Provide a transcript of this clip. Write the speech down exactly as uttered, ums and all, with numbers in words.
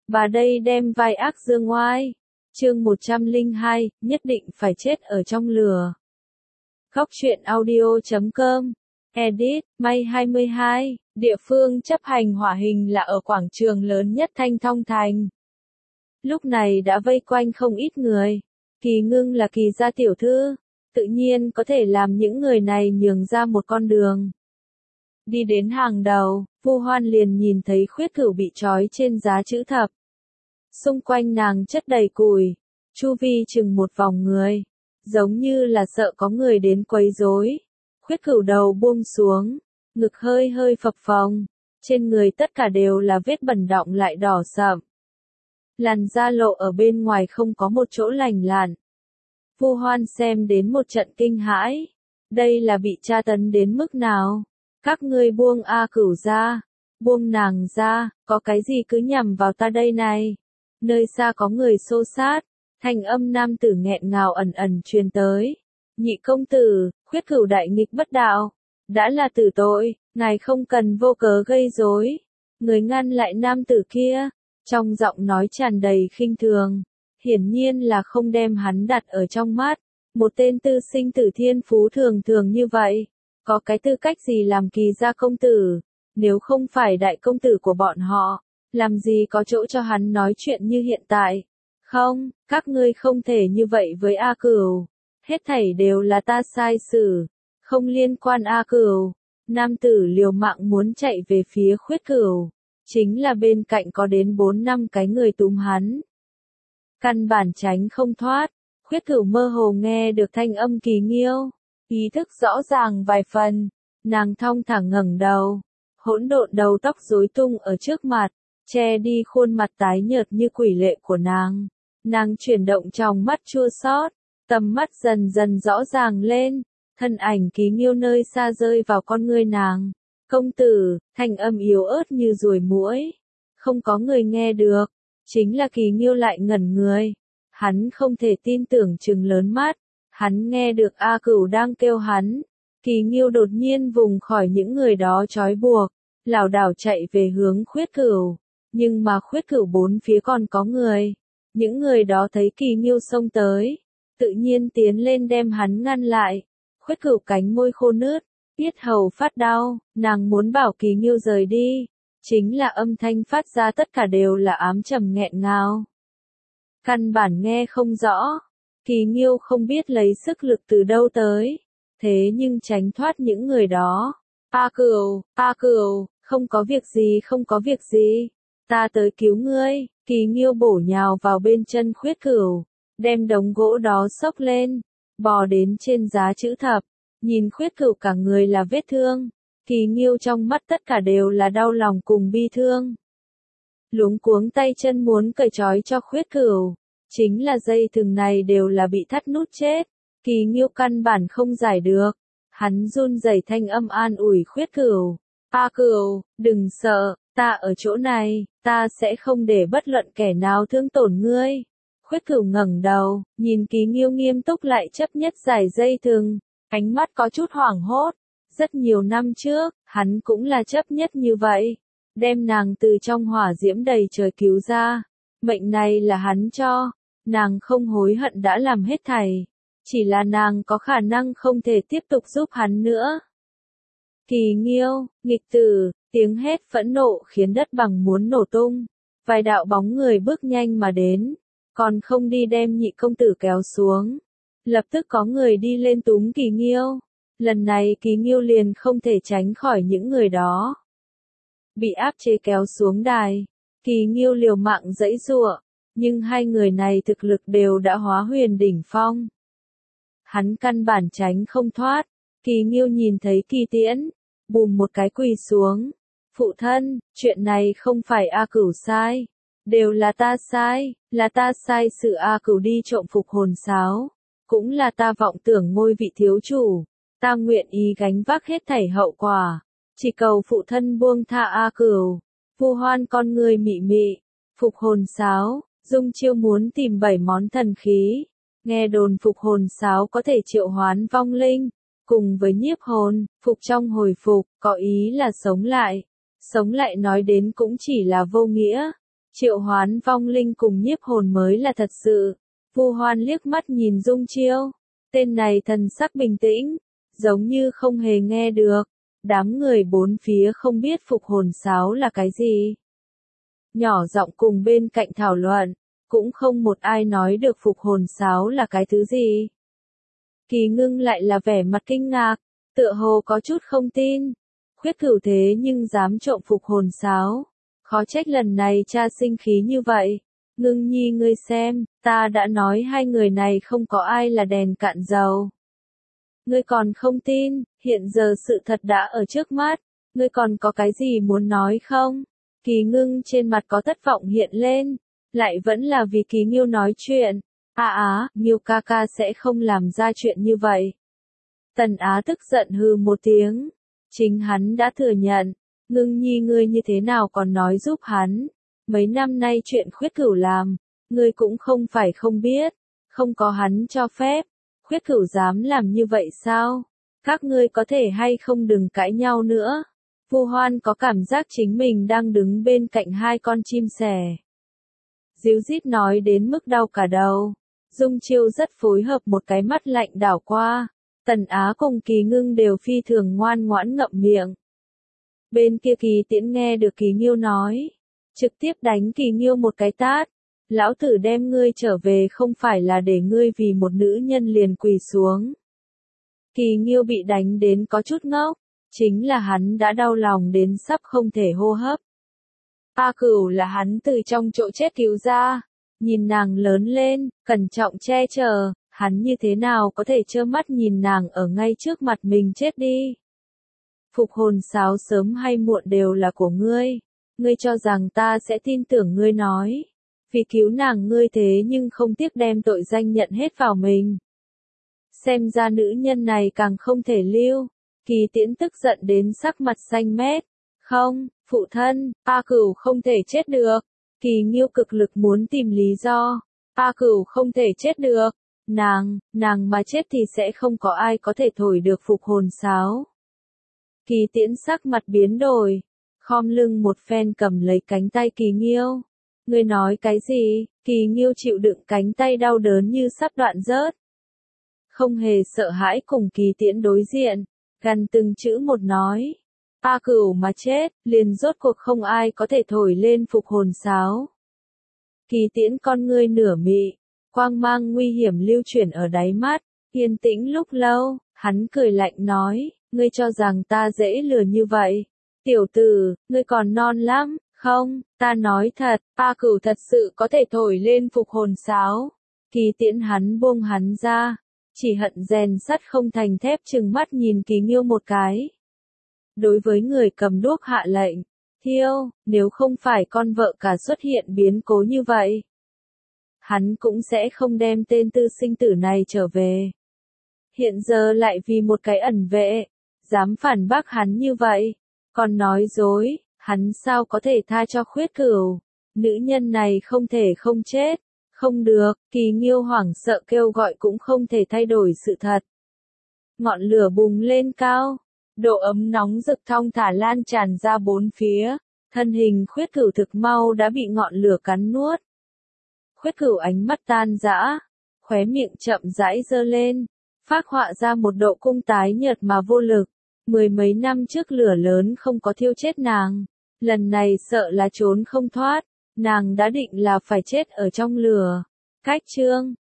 Bà đây đem vai ác dương oai. Chương một trăm lẻ hai, nhất định phải chết ở trong lửa. Góc truyện audio chấm com. Edit, May hai mươi hai, địa phương chấp hành hỏa hình là ở quảng trường lớn nhất Thanh Thong Thành. Lúc này đã vây quanh không ít người. Kỳ Ngưng là Kỳ gia tiểu thư, tự nhiên có thể làm những người này nhường ra một con đường. Đi đến hàng đầu, Vu Hoan liền nhìn thấy Khuyết Cửu bị trói trên giá chữ thập. Xung quanh nàng chất đầy củi, chu vi chừng một vòng người, giống như là sợ có người đến quấy rối. Khuyết Cửu đầu buông xuống, ngực hơi hơi phập phồng, trên người tất cả đều là vết bẩn đọng lại đỏ sậm. Làn da lộ ở bên ngoài không có một chỗ lành lặn. Vu Hoan xem đến một trận kinh hãi, đây là bị tra tấn đến mức nào? Các ngươi buông A Cửu ra, buông nàng ra, có cái gì cứ nhằm vào ta đây này? Nơi xa có người xô xát, thanh âm nam tử nghẹn ngào ẩn ẩn truyền tới. Nhị công tử, Khuyết Cửu đại nghịch bất đạo, đã là tử tội, ngài không cần vô cớ gây rối. Người ngăn lại nam tử kia, trong giọng nói tràn đầy khinh thường, hiển nhiên là không đem hắn đặt ở trong mắt. Một tên tư sinh tử thiên phú thường thường như vậy, có cái tư cách gì làm Kỳ gia công tử? Nếu không phải đại công tử của bọn họ, làm gì có chỗ cho hắn nói chuyện như hiện tại? Không, các ngươi không thể như vậy với A Cửu. Hết thảy đều là ta sai xử, không liên quan A Cửu. Nam tử liều mạng muốn chạy về phía Khuyết Cửu, chính là bên cạnh có đến bốn năm cái người túm hắn. Căn bản tránh không thoát, Khuyết Cửu mơ hồ nghe được thanh âm Kỳ Nghiêu, ý thức rõ ràng vài phần, nàng thong thả ngẩng đầu, hỗn độn đầu tóc rối tung ở trước mặt, che đi khuôn mặt tái nhợt như quỷ lệ của nàng. Nàng chuyển động trong mắt chua xót, tầm mắt dần dần rõ ràng lên, thân ảnh Kỳ Nghiêu nơi xa rơi vào con ngươi nàng. Công tử, thanh âm yếu ớt như ruồi muỗi, không có người nghe được, chính là Kỳ Nghiêu lại ngẩn người. Hắn không thể tin tưởng trừng lớn mắt, hắn nghe được A Cửu đang kêu hắn. Kỳ Nghiêu đột nhiên vùng khỏi những người đó trói buộc, lảo đảo chạy về hướng Khuyết Cửu, nhưng mà Khuyết Cửu bốn phía còn có người. Những người đó thấy Kỳ Nghiêu xông tới, tự nhiên tiến lên đem hắn ngăn lại. Khuyết Cửu cánh môi khô nứt, yết hầu phát đau, nàng muốn bảo Kỳ Nghiêu rời đi, chính là âm thanh phát ra tất cả đều là ám trầm nghẹn ngào. Căn bản nghe không rõ, Kỳ Nghiêu không biết lấy sức lực từ đâu tới, thế nhưng tránh thoát những người đó. A Cửu, A Cửu, không có việc gì không có việc gì, ta tới cứu ngươi. Kỳ Nghiêu bổ nhào vào bên chân Khuyết Cửu, đem đống gỗ đó xốc lên, bò đến trên giá chữ thập, nhìn Khuyết Cửu cả người là vết thương, Kỳ Nghiêu trong mắt tất cả đều là đau lòng cùng bi thương. Luống cuống tay chân muốn cởi trói cho Khuyết Cửu, chính là dây thừng này đều là bị thắt nút chết, Kỳ Nghiêu căn bản không giải được. Hắn run rẩy thanh âm an ủi Khuyết Cửu, A Cửu, đừng sợ, ta ở chỗ này, ta sẽ không để bất luận kẻ nào thương tổn ngươi. Khuyết Cửu ngẩng đầu, nhìn Kỳ Nghiêu nghiêm túc lại chấp nhất giải dây thừng, ánh mắt có chút hoảng hốt. Rất nhiều năm trước, hắn cũng là chấp nhất như vậy, đem nàng từ trong hỏa diễm đầy trời cứu ra. Mệnh này là hắn cho, nàng không hối hận đã làm hết thảy, chỉ là nàng có khả năng không thể tiếp tục giúp hắn nữa. Kỳ Nghiêu, nghịch tử, tiếng hét phẫn nộ khiến đất bằng muốn nổ tung, vài đạo bóng người bước nhanh mà đến, còn không đi đem nhị công tử kéo xuống. Lập tức có người đi lên túm Kỳ Nghiêu, lần này Kỳ Nghiêu liền không thể tránh khỏi những người đó. Bị áp chế kéo xuống đài, Kỳ Nghiêu liều mạng giãy giụa, nhưng hai người này thực lực đều đã hóa huyền đỉnh phong. Hắn căn bản tránh không thoát, Kỳ Nghiêu nhìn thấy Kỳ Tiễn, bùm một cái quỳ xuống. Phụ thân, chuyện này không phải A Cửu sai, đều là ta sai, là ta sai sự A Cửu đi trộm phục hồn sáo, cũng là ta vọng tưởng ngôi vị thiếu chủ, ta nguyện ý gánh vác hết thảy hậu quả, chỉ cầu phụ thân buông tha A Cửu. Vu Hoan con người mị mị, phục hồn sáo, Dung Chiêu muốn tìm bảy món thần khí, nghe đồn phục hồn sáo có thể triệu hoán vong linh, cùng với nhiếp hồn, phục trong hồi phục, có ý là sống lại. Sống lại nói đến cũng chỉ là vô nghĩa, Triệu hoán vong linh cùng nhiếp hồn mới là thật sự. Vu Hoan liếc mắt nhìn Dung Chiêu. Tên này thần sắc bình tĩnh, giống như không hề nghe được. Đám người bốn phía không biết phục hồn sáo là cái gì. Nhỏ giọng cùng bên cạnh thảo luận, cũng không một ai nói được phục hồn sáo là cái thứ gì. Kỳ Ngưng lại là vẻ mặt kinh ngạc, tựa hồ có chút không tin. Khuyết Cửu thế nhưng dám trộm phục hồn sáo. Khó trách lần này cha sinh khí như vậy. Ngưng nhi ngươi xem, ta đã nói hai người này không có ai là đèn cạn dầu. Ngươi còn không tin, hiện giờ sự thật đã ở trước mắt, ngươi còn có cái gì muốn nói không? Kỳ Ngưng trên mặt có thất vọng hiện lên, lại vẫn là vì Kỳ Nghiêu nói chuyện. À á, Nghiêu ca ca sẽ không làm ra chuyện như vậy. Tần Á tức giận hừ một tiếng, chính hắn đã thừa nhận, Ngưng nhi ngươi như thế nào còn nói giúp hắn. Mấy năm nay chuyện Khuyết Cửu làm, ngươi cũng không phải không biết, không có hắn cho phép, Khuyết Cửu dám làm như vậy sao? Các ngươi có thể hay không đừng cãi nhau nữa. Vu Hoan có cảm giác chính mình đang đứng bên cạnh hai con chim sẻ. Díu dít nói đến mức đau cả đầu. Dung Chiêu rất phối hợp một cái mắt lạnh đảo qua. Tần Á cùng Kỳ Ngưng đều phi thường ngoan ngoãn ngậm miệng. Bên kia Kỳ Tiễn nghe được Kỳ Nghiêu nói, trực tiếp đánh Kỳ Nghiêu một cái tát. Lão tử đem ngươi trở về không phải là để ngươi vì một nữ nhân liền quỳ xuống. Kỳ Nghiêu bị đánh đến có chút ngốc, chính là hắn đã đau lòng đến sắp không thể hô hấp. A Cửu là hắn từ trong chỗ chết cứu ra, nhìn nàng lớn lên, cẩn trọng che chở, hắn như thế nào có thể trơ mắt nhìn nàng ở ngay trước mặt mình chết đi. Phục hồn sáo sớm hay muộn đều là của ngươi, ngươi cho rằng ta sẽ tin tưởng ngươi nói. Vì cứu nàng ngươi thế nhưng không tiếc đem tội danh nhận hết vào mình. Xem ra nữ nhân này càng không thể lưu. Kỳ Tiễn tức giận đến sắc mặt xanh mét. Không, phụ thân, A Cửu không thể chết được. Kỳ Nghiêu cực lực muốn tìm lý do. A Cửu không thể chết được. Nàng, nàng mà chết thì sẽ không có ai có thể thổi được phục hồn sáo. Kỳ Tiễn sắc mặt biến đổi. Khom lưng một phen cầm lấy cánh tay Kỳ Nghiêu. Ngươi nói cái gì? Kỳ Nghiêu chịu đựng cánh tay đau đớn như sắp đoạn rớt. Không hề sợ hãi cùng Kỳ Tiễn đối diện, gần từng chữ một nói. A Cửu mà chết, liền rốt cuộc không ai có thể thổi lên phục hồn sáo. Kỳ Tiễn con ngươi nửa mị, quang mang nguy hiểm lưu chuyển ở đáy mắt, yên tĩnh lúc lâu, hắn cười lạnh nói, ngươi cho rằng ta dễ lừa như vậy. Tiểu tử, ngươi còn non lắm. Không, ta nói thật, A Cửu thật sự có thể thổi lên phục hồn sáo. Kỳ Tiễn hắn buông hắn ra, chỉ hận rèn sắt không thành thép trừng mắt nhìn Kỳ Nghiêu một cái. Đối với người cầm đuốc hạ lệnh, thiêu, nếu không phải con vợ cả xuất hiện biến cố như vậy, hắn cũng sẽ không đem tên tư sinh tử này trở về. Hiện giờ lại vì một cái ẩn vệ, dám phản bác hắn như vậy, còn nói dối. Hắn sao có thể tha cho Khuyết Cửu? Nữ nhân này không thể không chết. Không được, Kỳ Nghiêu hoảng sợ kêu gọi cũng không thể thay đổi sự thật. Ngọn lửa bùng lên cao, độ ấm nóng rực thong thả lan tràn ra bốn phía, thân hình Khuyết Cửu thực mau đã bị ngọn lửa cắn nuốt. Khuyết Cửu ánh mắt tan rã, khóe miệng chậm rãi giơ lên, phác họa ra một độ cung tái nhợt mà vô lực. Mười mấy năm trước lửa lớn không có thiêu chết nàng, lần này sợ là trốn không thoát, nàng đã định là phải chết ở trong lửa. Cách chương